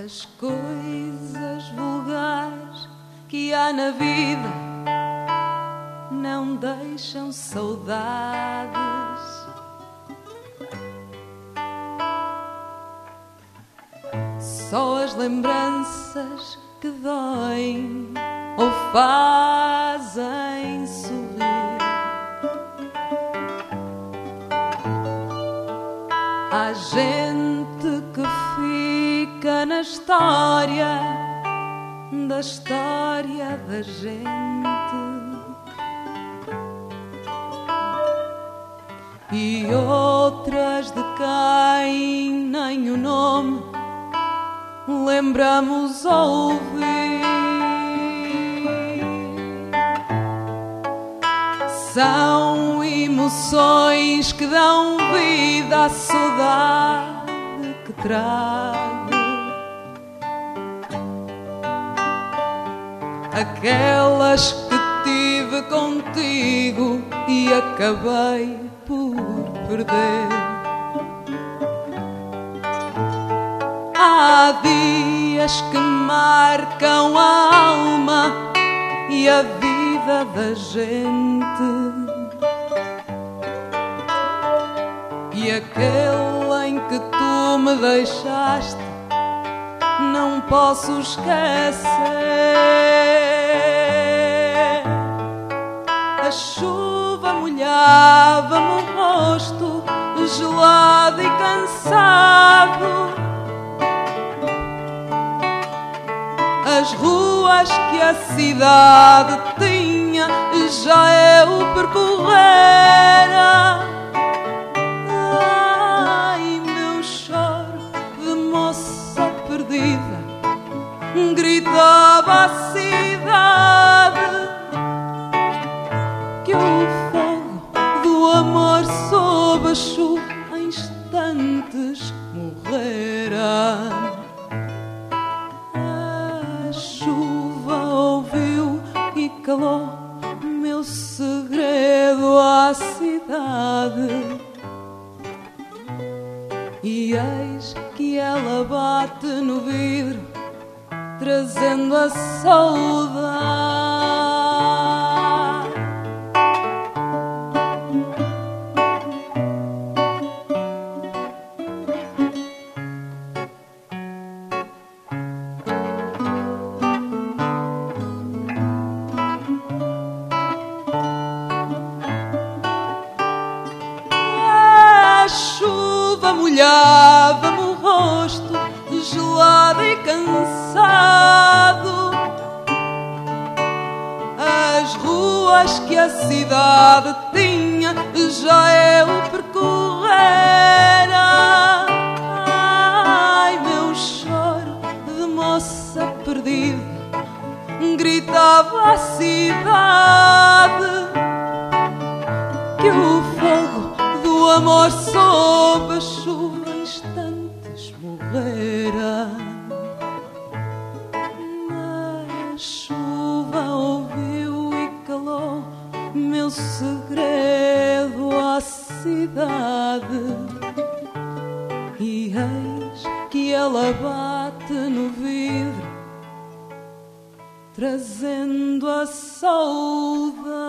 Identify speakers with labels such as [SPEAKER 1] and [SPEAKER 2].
[SPEAKER 1] As coisas vulgares que há na vida não deixam saudades. Só as lembranças que doem ou fazem sorrir. Há gente que fica na história da história da gente, e outras de quem nem o nome lembramos ouvir. São emoções que dão vida à saudade que trago, aquelas que tive contigo e acabei por perder. Há dias que marcam a alma e a vida da gente, e aquele em que tu me deixaste não posso esquecer. A chuva molhava-me o rosto, gelado e cansado. As ruas que a cidade tinha já eu percorrera. Ai, meu choro de moça perdida gritava a cidade que o fogo do amor sob a chuva em instantes morrera. A chuva ouviu e calou meu segredo à cidade, e eis que ela bate no vidro trazendo a saudade. A chuva molhava-me o rosto, gelado e cansado. As ruas que a cidade tinha já eu percorrera. Ai, meu choro de moça perdida gritava a cidade que o fogo do amor sob a chuva em instantes morrera. A chuva ouviu e calou meu segredo à cidade, e eis que ela bate no vidro trazendo a saudade.